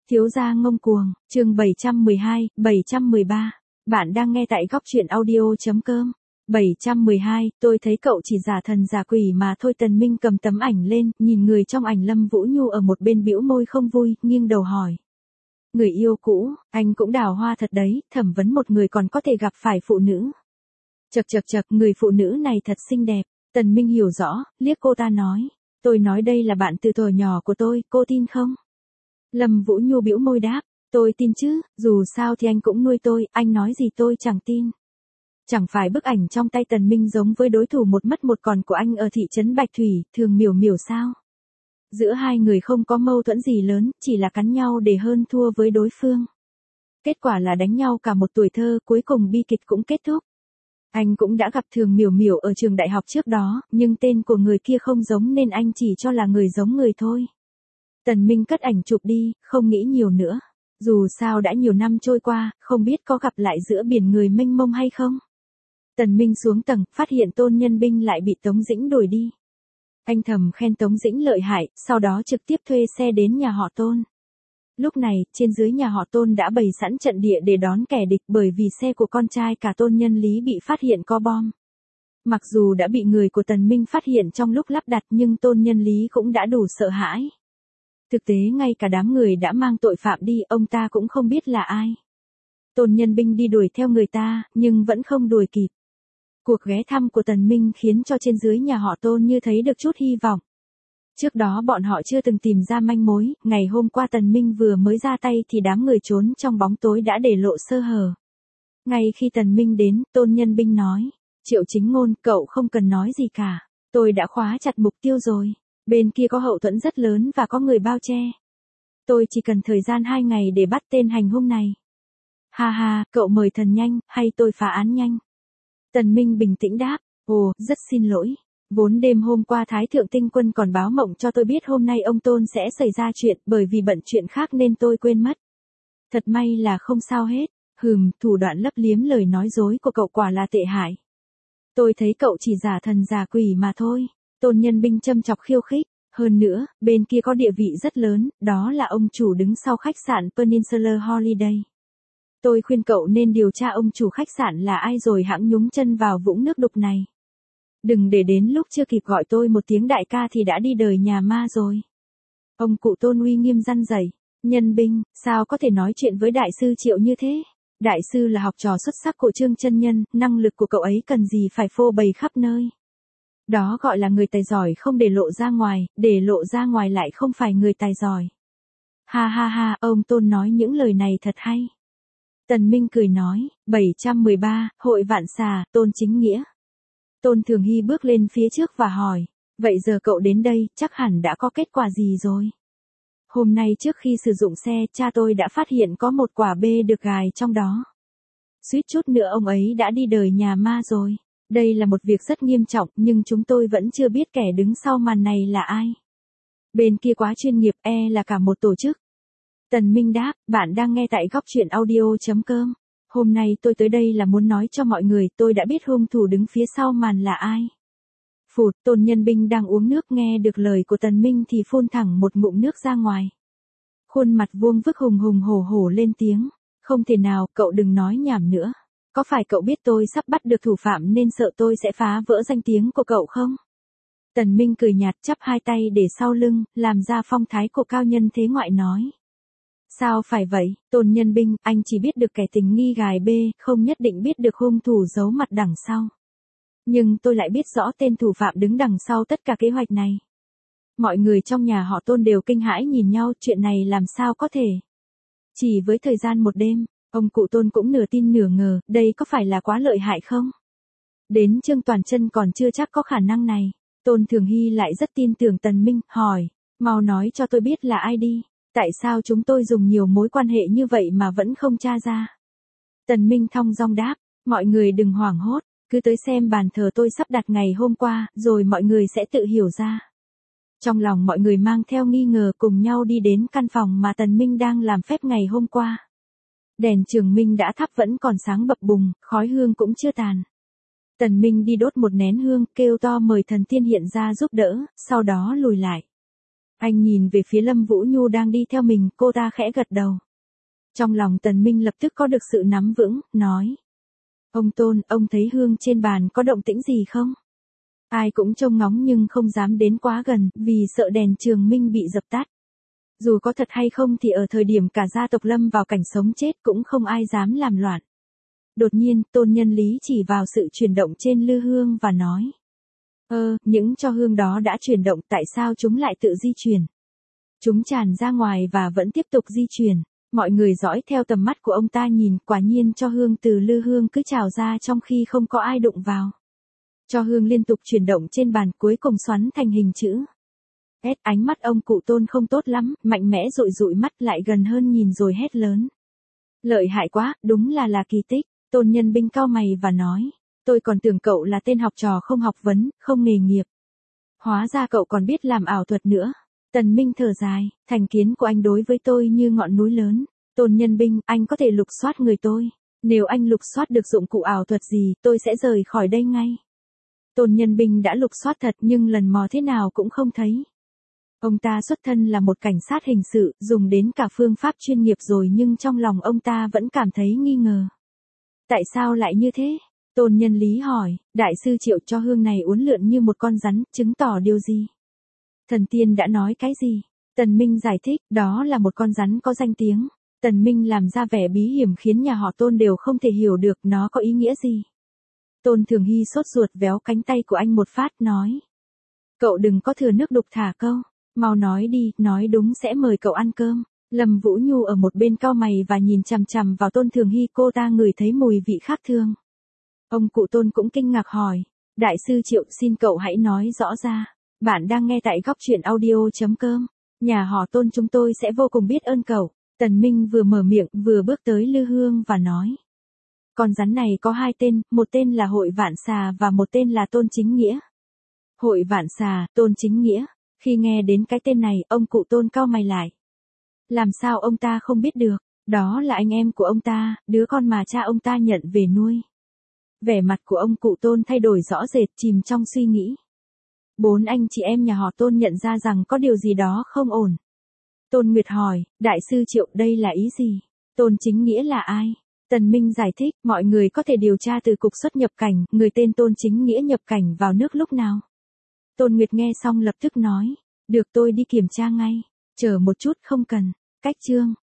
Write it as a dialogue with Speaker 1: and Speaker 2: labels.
Speaker 1: Thiếu gia ngông cuồng, chương 712, 713. Bạn đang nghe tại góc truyện audio.com. 712, tôi thấy cậu chỉ giả thần giả quỷ mà thôi. Tần Minh cầm tấm ảnh lên, nhìn người trong ảnh Lâm Vũ Nhu ở một bên bĩu môi không vui, nghiêng đầu hỏi. Người yêu cũ, anh cũng đào hoa thật đấy, thẩm vấn một người còn có thể gặp phải phụ nữ. Chậc, người phụ nữ này thật xinh đẹp. Tần Minh hiểu rõ, liếc cô ta nói. Tôi nói đây là bạn từ thuở nhỏ của tôi, cô tin không? Lâm Vũ Nhu bĩu môi đáp, tôi tin chứ, dù sao thì anh cũng nuôi tôi, anh nói gì tôi chẳng tin. Chẳng phải bức ảnh trong tay Tần Minh giống với đối thủ một mất một còn của anh ở thị trấn Bạch Thủy, Thường Miểu Miểu sao? Giữa hai người không có mâu thuẫn gì lớn, chỉ là cắn nhau để hơn thua với đối phương. Kết quả là đánh nhau cả một tuổi thơ, cuối cùng bi kịch cũng kết thúc. Anh cũng đã gặp Thường Miểu Miểu ở trường đại học trước đó, nhưng tên của người kia không giống nên anh chỉ cho là người giống người thôi. Tần Minh cất ảnh chụp đi, không nghĩ nhiều nữa. Dù sao đã nhiều năm trôi qua, không biết có gặp lại giữa biển người mênh mông hay không. Tần Minh xuống tầng, phát hiện Tôn Nhân Binh lại bị Tống Dĩnh đuổi đi. Anh thầm khen Tống Dĩnh lợi hại, sau đó trực tiếp thuê xe đến nhà họ Tôn. Lúc này, trên dưới nhà họ Tôn đã bày sẵn trận địa để đón kẻ địch bởi vì xe của con trai cả Tôn Nhân Lý bị phát hiện có bom. Mặc dù đã bị người của Tần Minh phát hiện trong lúc lắp đặt nhưng Tôn Nhân Lý cũng đã đủ sợ hãi. Thực tế ngay cả đám người đã mang tội phạm đi, ông ta cũng không biết là ai. Tôn Nhân Binh đi đuổi theo người ta, nhưng vẫn không đuổi kịp. Cuộc ghé thăm của Tần Minh khiến cho trên dưới nhà họ Tôn như thấy được chút hy vọng. Trước đó bọn họ chưa từng tìm ra manh mối, ngày hôm qua Tần Minh vừa mới ra tay thì đám người trốn trong bóng tối đã để lộ sơ hở. Ngay khi Tần Minh đến, Tôn Nhân Binh nói, Triệu Chính Ngôn, cậu không cần nói gì cả. Tôi đã khóa chặt mục tiêu rồi. Bên kia có hậu thuẫn rất lớn và có người bao che. Tôi chỉ cần thời gian 2 ngày để bắt tên hành hung này. Ha ha, cậu mời thần nhanh, hay tôi phá án nhanh? Tần Minh bình tĩnh đáp, ồ, rất xin lỗi. Vốn đêm hôm qua Thái Thượng Tinh Quân còn báo mộng cho tôi biết hôm nay ông Tôn sẽ xảy ra chuyện, bởi vì bận chuyện khác nên tôi quên mất. Thật may là không sao hết. Thủ đoạn lấp liếm lời nói dối của cậu quả là tệ hại. Tôi thấy cậu chỉ giả thần giả quỷ mà thôi. Tôn Nhân Binh châm chọc khiêu khích. Hơn nữa, bên kia có địa vị rất lớn, đó là ông chủ đứng sau khách sạn Peninsula Holiday. Tôi khuyên cậu nên điều tra ông chủ khách sạn là ai rồi hãng nhúng chân vào vũng nước đục này. Đừng để đến lúc chưa kịp gọi tôi một tiếng đại ca thì đã đi đời nhà ma rồi. Ông cụ Tôn uy nghiêm răn dạy. Nhân Binh, sao có thể nói chuyện với đại sư Triệu như thế? Đại sư là học trò xuất sắc của Trương Chân Nhân, năng lực của cậu ấy cần gì phải phô bày khắp nơi. Đó gọi là người tài giỏi không để lộ ra ngoài, để lộ ra ngoài lại không phải người tài giỏi. Ha ha ha, ông Tôn nói những lời này thật hay. Tần Minh cười nói, 713, hội vạn xà, Tôn Chính Nghĩa. Tôn Thường Hy bước lên phía trước và hỏi, vậy giờ cậu đến đây, chắc hẳn đã có kết quả gì rồi? Hôm nay trước khi sử dụng xe, cha tôi đã phát hiện có một quả bê được gài trong đó. Suýt chút nữa ông ấy đã đi đời nhà ma rồi. Đây là một việc rất nghiêm trọng nhưng chúng tôi vẫn chưa biết kẻ đứng sau màn này là ai. Bên kia quá chuyên nghiệp là cả một tổ chức. Tần Minh đáp, bạn đang nghe tại góc truyện audio.com. Hôm nay tôi tới đây là muốn nói cho mọi người tôi đã biết hung thủ đứng phía sau màn là ai. Phụt, Tôn Nhân Binh đang uống nước nghe được lời của Tần Minh thì phun thẳng một ngụm nước ra ngoài. Khuôn mặt vuông vức hùng hùng hổ hổ lên tiếng. Không thể nào, cậu đừng nói nhảm nữa. Có phải cậu biết tôi sắp bắt được thủ phạm nên sợ tôi sẽ phá vỡ danh tiếng của cậu không? Tần Minh cười nhạt chắp hai tay để sau lưng, làm ra phong thái của cao nhân thế ngoại nói. Sao phải vậy, Tôn Nhân Binh, anh chỉ biết được kẻ tình nghi gài bê, không nhất định biết được hung thủ giấu mặt đằng sau. Nhưng tôi lại biết rõ tên thủ phạm đứng đằng sau tất cả kế hoạch này. Mọi người trong nhà họ Tôn đều kinh hãi nhìn nhau, chuyện này làm sao có thể. Chỉ với thời gian một đêm, ông cụ Tôn cũng nửa tin nửa ngờ, đây có phải là quá lợi hại không? Đến Trương Toàn Chân còn chưa chắc có khả năng này. Tôn Thường Hy lại rất tin tưởng Tần Minh, hỏi, mau nói cho tôi biết là ai đi. Tại sao chúng tôi dùng nhiều mối quan hệ như vậy mà vẫn không tra ra? Tần Minh thong dong đáp, mọi người đừng hoảng hốt, cứ tới xem bàn thờ tôi sắp đặt ngày hôm qua, rồi mọi người sẽ tự hiểu ra. Trong lòng mọi người mang theo nghi ngờ cùng nhau đi đến căn phòng mà Tần Minh đang làm phép ngày hôm qua. Đèn trường minh đã thắp vẫn còn sáng bập bùng, khói hương cũng chưa tàn. Tần Minh đi đốt một nén hương, kêu to mời thần tiên hiện ra giúp đỡ, sau đó lùi lại. Anh nhìn về phía Lâm Vũ Nhu đang đi theo mình, cô ta khẽ gật đầu. Trong lòng Tần Minh lập tức có được sự nắm vững, nói. Ông Tôn, ông thấy hương trên bàn có động tĩnh gì không? Ai cũng trông ngóng nhưng không dám đến quá gần, vì sợ đèn trường minh bị dập tắt. Dù có thật hay không thì ở thời điểm cả gia tộc lâm vào cảnh sống chết cũng không ai dám làm loạn. Đột nhiên, Tôn Nhân Lý chỉ vào sự chuyển động trên lư hương và nói. Những tro hương đó đã chuyển động, tại sao chúng lại tự di chuyển? Chúng tràn ra ngoài và vẫn tiếp tục di chuyển. Mọi người dõi theo tầm mắt của ông ta nhìn, quả nhiên tro hương từ lư hương cứ trào ra trong khi không có ai đụng vào. Tro hương liên tục chuyển động trên bàn, cuối cùng xoắn thành hình chữ. Ánh mắt ông cụ Tôn không tốt lắm, mạnh mẽ dụi dụi mắt lại gần hơn nhìn rồi hét lớn. Lợi hại quá, đúng là kỳ tích. Tôn Nhân Binh cau mày và nói. Tôi còn tưởng cậu là tên học trò không học vấn, không nghề nghiệp. Hóa ra cậu còn biết làm ảo thuật nữa. Tần Minh thở dài, thành kiến của anh đối với tôi như ngọn núi lớn. Tôn Nhân Binh, anh có thể lục soát người tôi. Nếu anh lục soát được dụng cụ ảo thuật gì, tôi sẽ rời khỏi đây ngay. Tôn Nhân Binh đã lục soát thật nhưng lần mò thế nào cũng không thấy. Ông ta xuất thân là một cảnh sát hình sự, dùng đến cả phương pháp chuyên nghiệp rồi nhưng trong lòng ông ta vẫn cảm thấy nghi ngờ. Tại sao lại như thế? Tôn Nhân Lý hỏi, đại sư Triệu cho hương này uốn lượn như một con rắn, chứng tỏ điều gì? Thần tiên đã nói cái gì? Tần Minh giải thích, đó là một con rắn có danh tiếng. Tần Minh làm ra vẻ bí hiểm khiến nhà họ Tôn đều không thể hiểu được nó có ý nghĩa gì. Tôn Thường Hy sốt ruột véo cánh tay của anh một phát nói. Cậu đừng có thừa nước đục thả câu, mau nói đi, nói đúng sẽ mời cậu ăn cơm. Lâm Vũ Nhu ở một bên cau mày và nhìn chằm chằm vào Tôn Thường Hy, cô ta ngửi thấy mùi vị khác thường. Ông cụ Tôn cũng kinh ngạc hỏi, đại sư Triệu xin cậu hãy nói rõ ra. Bạn đang nghe tại góc truyện audio.com. Nhà họ Tôn chúng tôi sẽ vô cùng biết ơn cậu. Tần Minh vừa mở miệng vừa bước tới lư hương và nói. Con rắn này có hai tên, một tên là Hội Vạn Xà và một tên là Tôn Chính Nghĩa. Hội Vạn Xà, Tôn Chính Nghĩa. Khi nghe đến cái tên này, ông cụ Tôn cau mày lại. Làm sao ông ta không biết được, đó là anh em của ông ta, đứa con mà cha ông ta nhận về nuôi. Vẻ mặt của ông cụ Tôn thay đổi rõ rệt, chìm trong suy nghĩ. 4 anh chị em nhà họ Tôn nhận ra rằng có điều gì đó không ổn. Tôn Nguyệt hỏi, đại sư Triệu đây là ý gì? Tôn Chính Nghĩa là ai? Tần Minh giải thích, mọi người có thể điều tra từ cục xuất nhập cảnh, người tên Tôn Chính Nghĩa nhập cảnh vào nước lúc nào? Tôn Nguyệt nghe xong lập tức nói, được tôi đi kiểm tra ngay, chờ một chút không cần, cách chương.